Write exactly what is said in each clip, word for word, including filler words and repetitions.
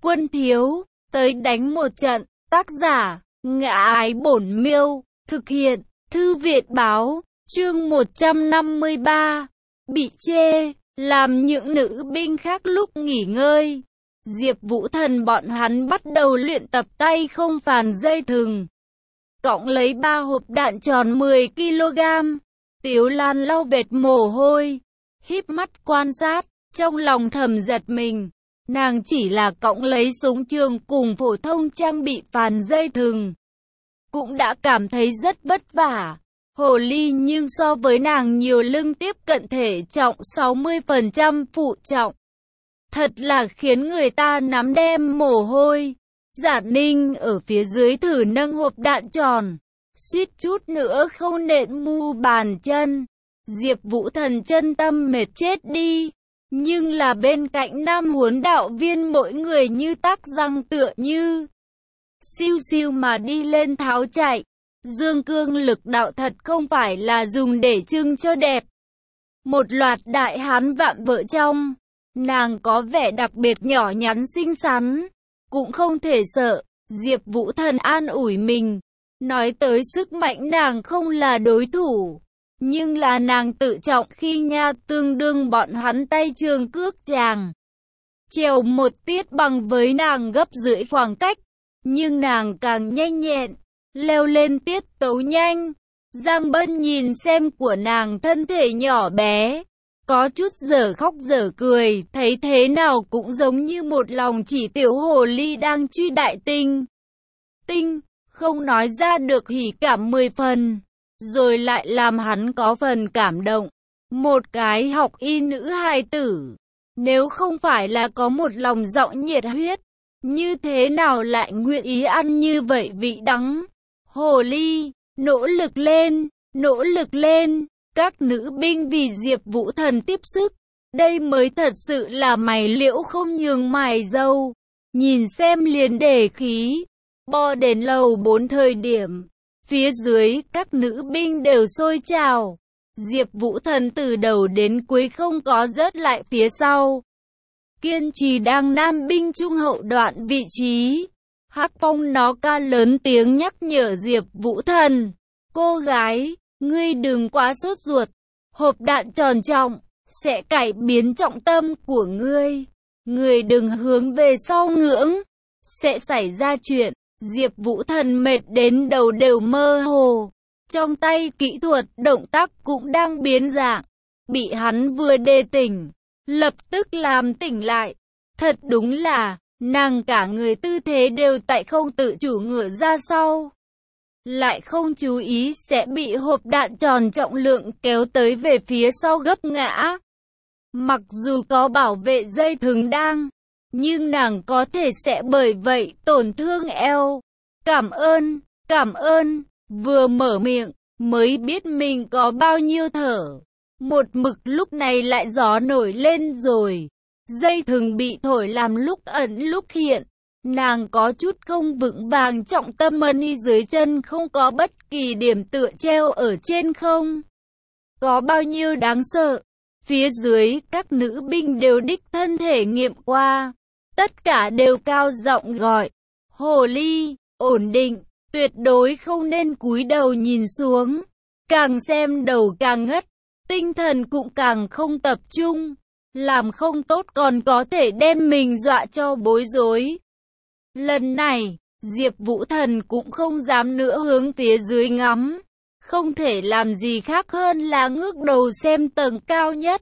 Quân thiếu, tới đánh một trận. Tác giả, Ngã Ái Bổn Miêu. Thực hiện, Thư viện báo. Chương một trăm năm mươi ba. Bị chê, làm những nữ binh khác lúc nghỉ ngơi. Diệp Vũ Thần bọn hắn bắt đầu luyện tập tay không phàn dây thừng. Cõng lấy ba hộp đạn tròn mười ki lô gam. Tiếu Lan lau vệt mồ hôi, híp mắt quan sát, trong lòng thầm giật mình. Nàng chỉ là cõng lấy súng trường cùng phổ thông trang bị phàn dây thừng, cũng đã cảm thấy rất vất vả. Hồ ly nhưng so với nàng nhiều lưng tiếp cận thể trọng sáu mươi phần trăm phụ trọng. Thật là khiến người ta nắm đem mồ hôi. Giả Ninh ở phía dưới thử nâng hộp đạn tròn, suýt chút nữa không nện mu bàn chân. Diệp Vũ Thần chân tâm mệt chết đi. Nhưng là bên cạnh nam huấn đạo viên mỗi người như tắc răng tựa như siêu siêu mà đi lên tháo chạy. Dương cương lực đạo thật không phải là dùng để trưng cho đẹp. Một loạt đại hán vạm vỡ trong, nàng có vẻ đặc biệt nhỏ nhắn xinh xắn, cũng không thể sợ. Diệp Vũ Thần an ủi mình, nói tới sức mạnh nàng không là đối thủ, nhưng là nàng tự trọng khi nha, tương đương bọn hắn tay trường cước chàng. Trèo một tiết bằng với nàng gấp rưỡi khoảng cách, nhưng nàng càng nhanh nhẹn, leo lên tiết tấu nhanh. Giang Bân nhìn xem của nàng thân thể nhỏ bé, có chút dở khóc dở cười, thấy thế nào cũng giống như một lòng chỉ tiểu hồ ly đang truy đại tinh. Tinh, không nói ra được hỉ cảm mười phần, rồi lại làm hắn có phần cảm động. Một cái học y nữ hài tử, nếu không phải là có một lòng giọng nhiệt huyết, như thế nào lại nguyện ý ăn như vậy vị đắng. Hồ ly, nỗ lực lên, nỗ lực lên. Các nữ binh vì Diệp Vũ Thần tiếp sức, đây mới thật sự là mày liễu không nhường mài dâu. Nhìn xem liền để khí. Bo đến lầu bốn thời điểm, phía dưới các nữ binh đều sôi trào. Diệp Vũ Thần từ đầu đến cuối không có rớt lại phía sau, kiên trì đang nam binh trung hậu đoạn vị trí. Hắc Phong nó ca lớn tiếng nhắc nhở Diệp Vũ Thần, cô gái, ngươi đừng quá sốt ruột, hộp đạn tròn trọng sẽ cải biến trọng tâm của ngươi, ngươi đừng hướng về sau ngưỡng, sẽ xảy ra chuyện. Diệp Vũ Thần mệt đến đầu đều mơ hồ, trong tay kỹ thuật động tác cũng đang biến dạng, bị hắn vừa đề tỉnh, lập tức làm tỉnh lại. Thật đúng là, nàng cả người tư thế đều tại không tự chủ ngửa ra sau, lại không chú ý sẽ bị hộp đạn tròn trọng lượng kéo tới về phía sau gấp ngã. Mặc dù có bảo vệ dây thừng đang, nhưng nàng có thể sẽ bởi vậy tổn thương eo. Cảm ơn, cảm ơn, vừa mở miệng, mới biết mình có bao nhiêu thở. Một mực lúc này lại gió nổi lên rồi. Dây thừng bị thổi làm lúc ẩn lúc hiện. Nàng có chút không vững vàng, trọng tâm ân y dưới chân không có bất kỳ điểm tựa treo ở trên không. Có bao nhiêu đáng sợ. Phía dưới các nữ binh đều đích thân thể nghiệm qua. Tất cả đều cao giọng gọi, hồ ly, ổn định, tuyệt đối không nên cúi đầu nhìn xuống. Càng xem đầu càng ngất, tinh thần cũng càng không tập trung. Làm không tốt còn có thể đem mình dọa cho bối rối. Lần này, Diệp Vũ Thần cũng không dám nữa hướng phía dưới ngắm. Không thể làm gì khác hơn là ngước đầu xem tầng cao nhất.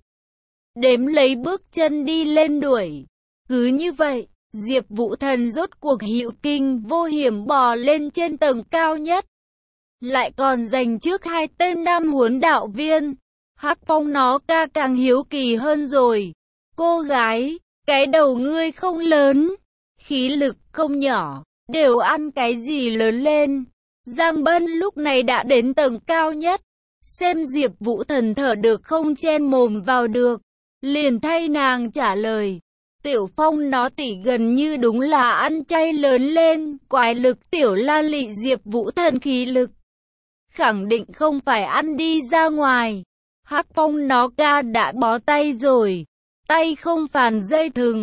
Đếm lấy bước chân đi lên đuổi. Cứ như vậy, Diệp Vũ Thần rốt cuộc hữu kinh vô hiểm bò lên trên tầng cao nhất. Lại còn giành trước hai tên nam huấn đạo viên. Hắc Phong nó ca càng hiếu kỳ hơn rồi. Cô gái, cái đầu ngươi không lớn, khí lực không nhỏ, đều ăn cái gì lớn lên. Giang Bân lúc này đã đến tầng cao nhất. Xem Diệp Vũ Thần thở được không chen mồm vào được, liền thay nàng trả lời. Tiểu Phong nó tỉ gần như đúng là ăn chay lớn lên, quái lực tiểu la lị. Diệp Vũ Thần khí lực khẳng định không phải ăn đi ra ngoài. Hắc Phong nó ca đã bó tay rồi, tay không phàn dây thừng,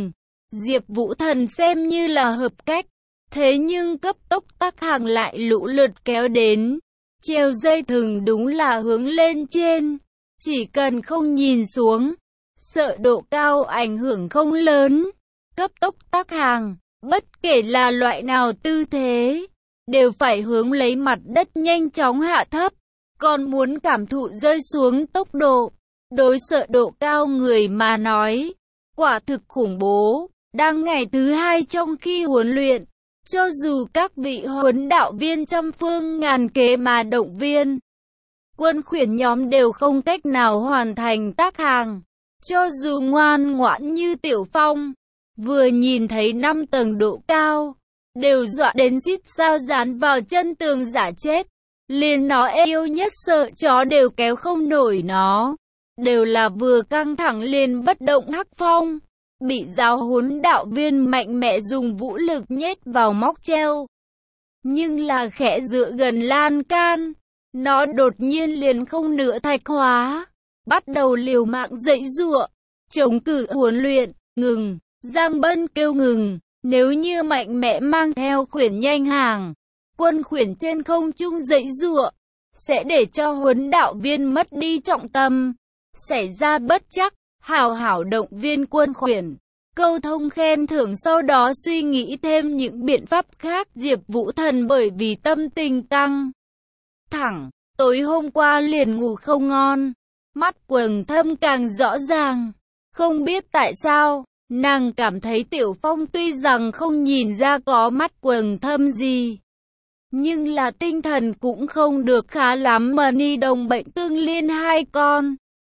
Diệp Vũ Thần xem như là hợp cách. Thế nhưng cấp tốc Tắc Hàng lại lũ lượt kéo đến. Treo dây thừng đúng là hướng lên trên. Chỉ cần không nhìn xuống, sợ độ cao ảnh hưởng không lớn. Cấp tốc Tắc Hàng, bất kể là loại nào tư thế, đều phải hướng lấy mặt đất nhanh chóng hạ thấp. Còn muốn cảm thụ rơi xuống tốc độ, đối sợ độ cao người mà nói, quả thực khủng bố. Đang ngày thứ hai trong khi huấn luyện, cho dù các vị huấn đạo viên trăm phương ngàn kế mà động viên, quân khuyển nhóm đều không cách nào hoàn thành Tắc Hàng. Cho dù ngoan ngoãn như Tiểu Phong, vừa nhìn thấy năm tầng độ cao, đều dọa đến rít sao dán vào chân tường giả chết. Liền nó yêu nhất sợ chó đều kéo không nổi nó. Đều là vừa căng thẳng liền bất động Hắc Phong, bị giáo huấn đạo viên mạnh mẽ dùng vũ lực nhét vào móc treo. Nhưng là khẽ dựa gần lan can, nó đột nhiên liền không nữa thạch hóa, bắt đầu liều mạng dãy giụa, chống cự huấn luyện. Ngừng, Giang Bân kêu ngừng, nếu như mạnh mẽ mang theo khuyển nhanh hàng, quân khuyển trên không trung dãy giụa, sẽ để cho huấn đạo viên mất đi trọng tâm, xảy ra bất trắc. Hảo hảo động viên quân khuyển, câu thông khen thưởng, sau đó suy nghĩ thêm những biện pháp khác. Diệp Vũ Thần bởi vì tâm tình căng thẳng, tối hôm qua liền ngủ không ngon, mắt quầng thâm càng rõ ràng. Không biết tại sao, nàng cảm thấy Tiểu Phong tuy rằng không nhìn ra có mắt quầng thâm gì, nhưng là tinh thần cũng không được khá lắm mà ni đồng bệnh tương liên hai con.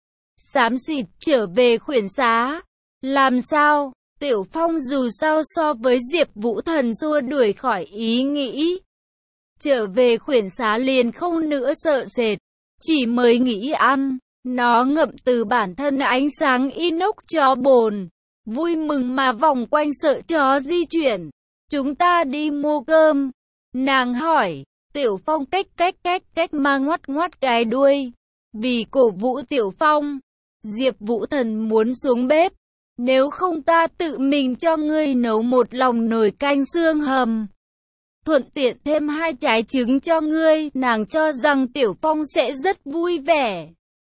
Xám xịt trở về khuyển xá. Làm sao? Tiểu Phong dù sao so với Diệp Vũ Thần xua đuổi khỏi ý nghĩ. Trở về khuyển xá liền không nữa sợ sệt, chỉ mới nghĩ ăn. Nó ngậm từ bản thân ánh sáng inox chó bồn, vui mừng mà vòng quanh sợ chó di chuyển. Chúng ta đi mua cơm. Nàng hỏi. Tiểu Phong cách cách cách cách mà ngoắt ngoắt cái đuôi. Vì cổ vũ Tiểu Phong, Diệp Vũ Thần muốn xuống bếp. Nếu không ta tự mình cho ngươi nấu một lòng nồi canh xương hầm, thuận tiện thêm hai trái trứng cho ngươi. Nàng cho rằng Tiểu Phong sẽ rất vui vẻ.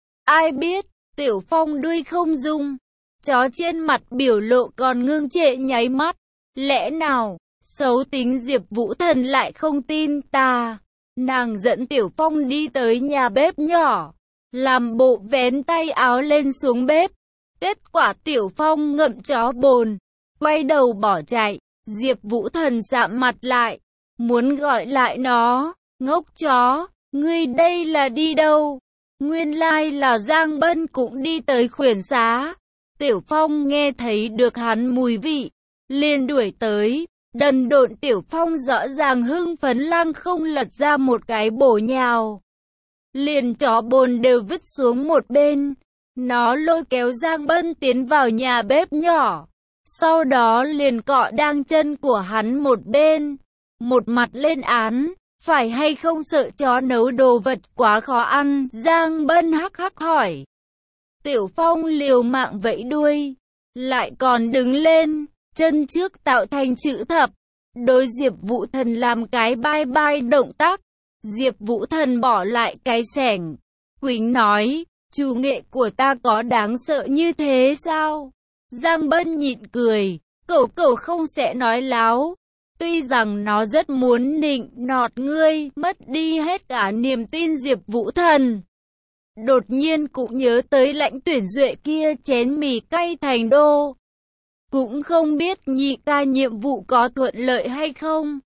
Ai biết, Tiểu Phong đuôi không dung, chó trên mặt biểu lộ còn ngưng trệ nháy mắt. Lẽ nào, xấu tính Diệp Vũ Thần lại không tin ta. Nàng dẫn Tiểu Phong đi tới nhà bếp nhỏ, làm bộ vén tay áo lên xuống bếp. Kết quả Tiểu Phong ngậm chó bồn, quay đầu bỏ chạy. Diệp Vũ Thần sạm mặt lại, muốn gọi lại nó. Ngốc chó, ngươi đây là đi đâu? Nguyên lai là Giang Bân cũng đi tới khuyển xá. Tiểu Phong nghe thấy được hắn mùi vị, liền đuổi tới. Đần độn Tiểu Phong rõ ràng hưng phấn lăng không lật ra một cái bổ nhào, liền chó bồn đều vứt xuống một bên. Nó lôi kéo Giang Bân tiến vào nhà bếp nhỏ, sau đó liền cọ đang chân của hắn một bên, một mặt lên án, phải hay không sợ chó nấu đồ vật quá khó ăn. Giang Bân hắc hắc hỏi. Tiểu Phong liều mạng vẫy đuôi, lại còn đứng lên, chân trước tạo thành chữ thập, đối Diệp Vũ Thần làm cái bye bye động tác. Diệp Vũ Thần bỏ lại cái xẻng, quỳnh nói, chủ nghệ của ta có đáng sợ như thế sao? Giang Bân nhịn cười, cậu cậu không sẽ nói láo. Tuy rằng nó rất muốn nịnh nọt ngươi, mất đi hết cả niềm tin. Diệp Vũ Thần đột nhiên cũng nhớ tới Lãnh Tuyển Duệ kia chén mì cay thành đô. Cũng không biết nhị ca nhiệm vụ có thuận lợi hay không.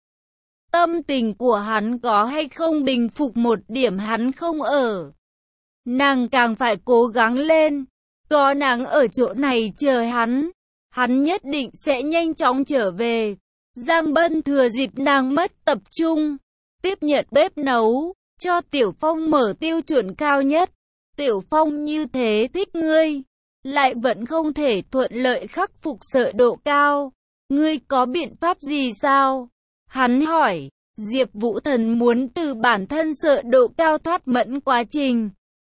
Tâm tình của hắn có hay không bình phục một điểm hắn không ở. Nàng càng phải cố gắng lên. Có nàng ở chỗ này chờ hắn, hắn nhất định sẽ nhanh chóng trở về. Giang Bân thừa dịp nàng mất tập trung, tiếp nhận bếp nấu, cho Tiểu Phong mở tiêu chuẩn cao nhất. Tiểu Phong như thế thích ngươi, lại vẫn không thể thuận lợi khắc phục sợ độ cao. Ngươi có biện pháp gì sao? Hắn hỏi. Diệp Vũ Thần muốn từ bản thân sợ độ cao thoát mẫn quá trình.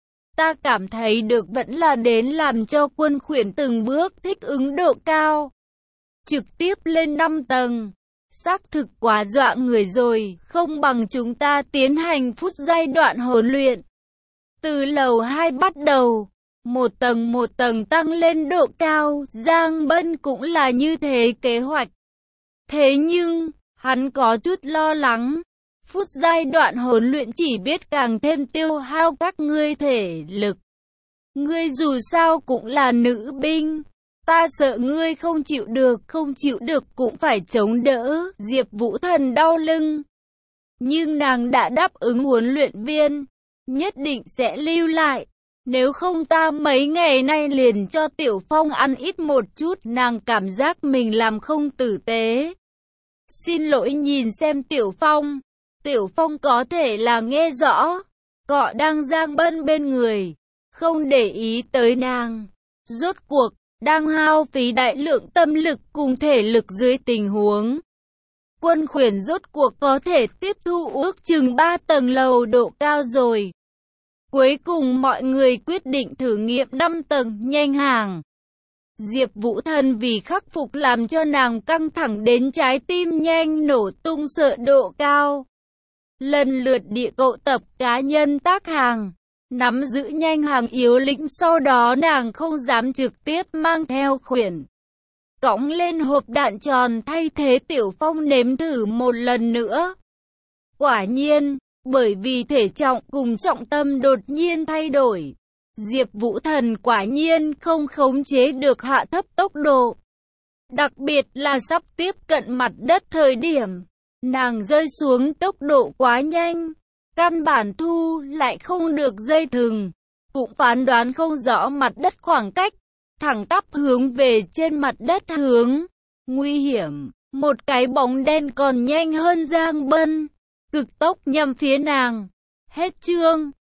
Ta cảm thấy được vẫn là đến làm cho quân khuyển từng bước thích ứng độ cao. trực tiếp lên năm tầng. Xác thực quá dọa người rồi, không bằng chúng ta tiến hành phút giai đoạn huấn luyện. Từ lầu hai bắt đầu, một tầng một tầng tăng lên độ cao, Giang Bân cũng là như thế kế hoạch. Thế nhưng, hắn có chút lo lắng. Phút giai đoạn huấn luyện chỉ biết càng thêm tiêu hao các ngươi thể lực. Ngươi dù sao cũng là nữ binh. Ta sợ ngươi không chịu được, không chịu được cũng phải chống đỡ. Diệp Vũ Thần đau lưng. Nhưng nàng đã đáp ứng huấn luyện viên. Nhất định sẽ lưu lại. Nếu không ta mấy ngày nay liền cho Tiểu Phong ăn ít một chút. Nàng cảm giác mình làm không tử tế. Xin lỗi, nhìn xem Tiểu Phong. Tiểu Phong có thể là nghe rõ. Cọ đang Giang Bân bên người. Không để ý tới nàng. Rốt cuộc, đang hao phí đại lượng tâm lực cùng thể lực dưới tình huống. Quân khuyển rốt cuộc có thể tiếp thu ước chừng ba tầng lầu độ cao rồi. Cuối cùng mọi người quyết định thử nghiệm năm tầng nhanh hàng. Diệp Vũ Thần vì khắc phục làm cho nàng căng thẳng đến trái tim nhanh nổ tung sợ độ cao. Lần lượt địa cậu tập cá nhân tác hàng, nắm giữ nhanh hàng yếu lĩnh, sau đó nàng không dám trực tiếp mang theo khuyển. Cõng lên hộp đạn tròn thay thế Tiểu Phong nếm thử một lần nữa. Quả nhiên, bởi vì thể trọng cùng trọng tâm đột nhiên thay đổi, Diệp Vũ Thần quả nhiên không khống chế được hạ thấp tốc độ. Đặc biệt là sắp tiếp cận mặt đất thời điểm, nàng rơi xuống tốc độ quá nhanh, căn bản thu lại không được dây thừng, cũng phán đoán không rõ mặt đất khoảng cách, thẳng tắp hướng về trên mặt đất hướng. Nguy hiểm, một cái bóng đen còn nhanh hơn Giang Bân, cực tốc nhằm phía nàng. Hết chương.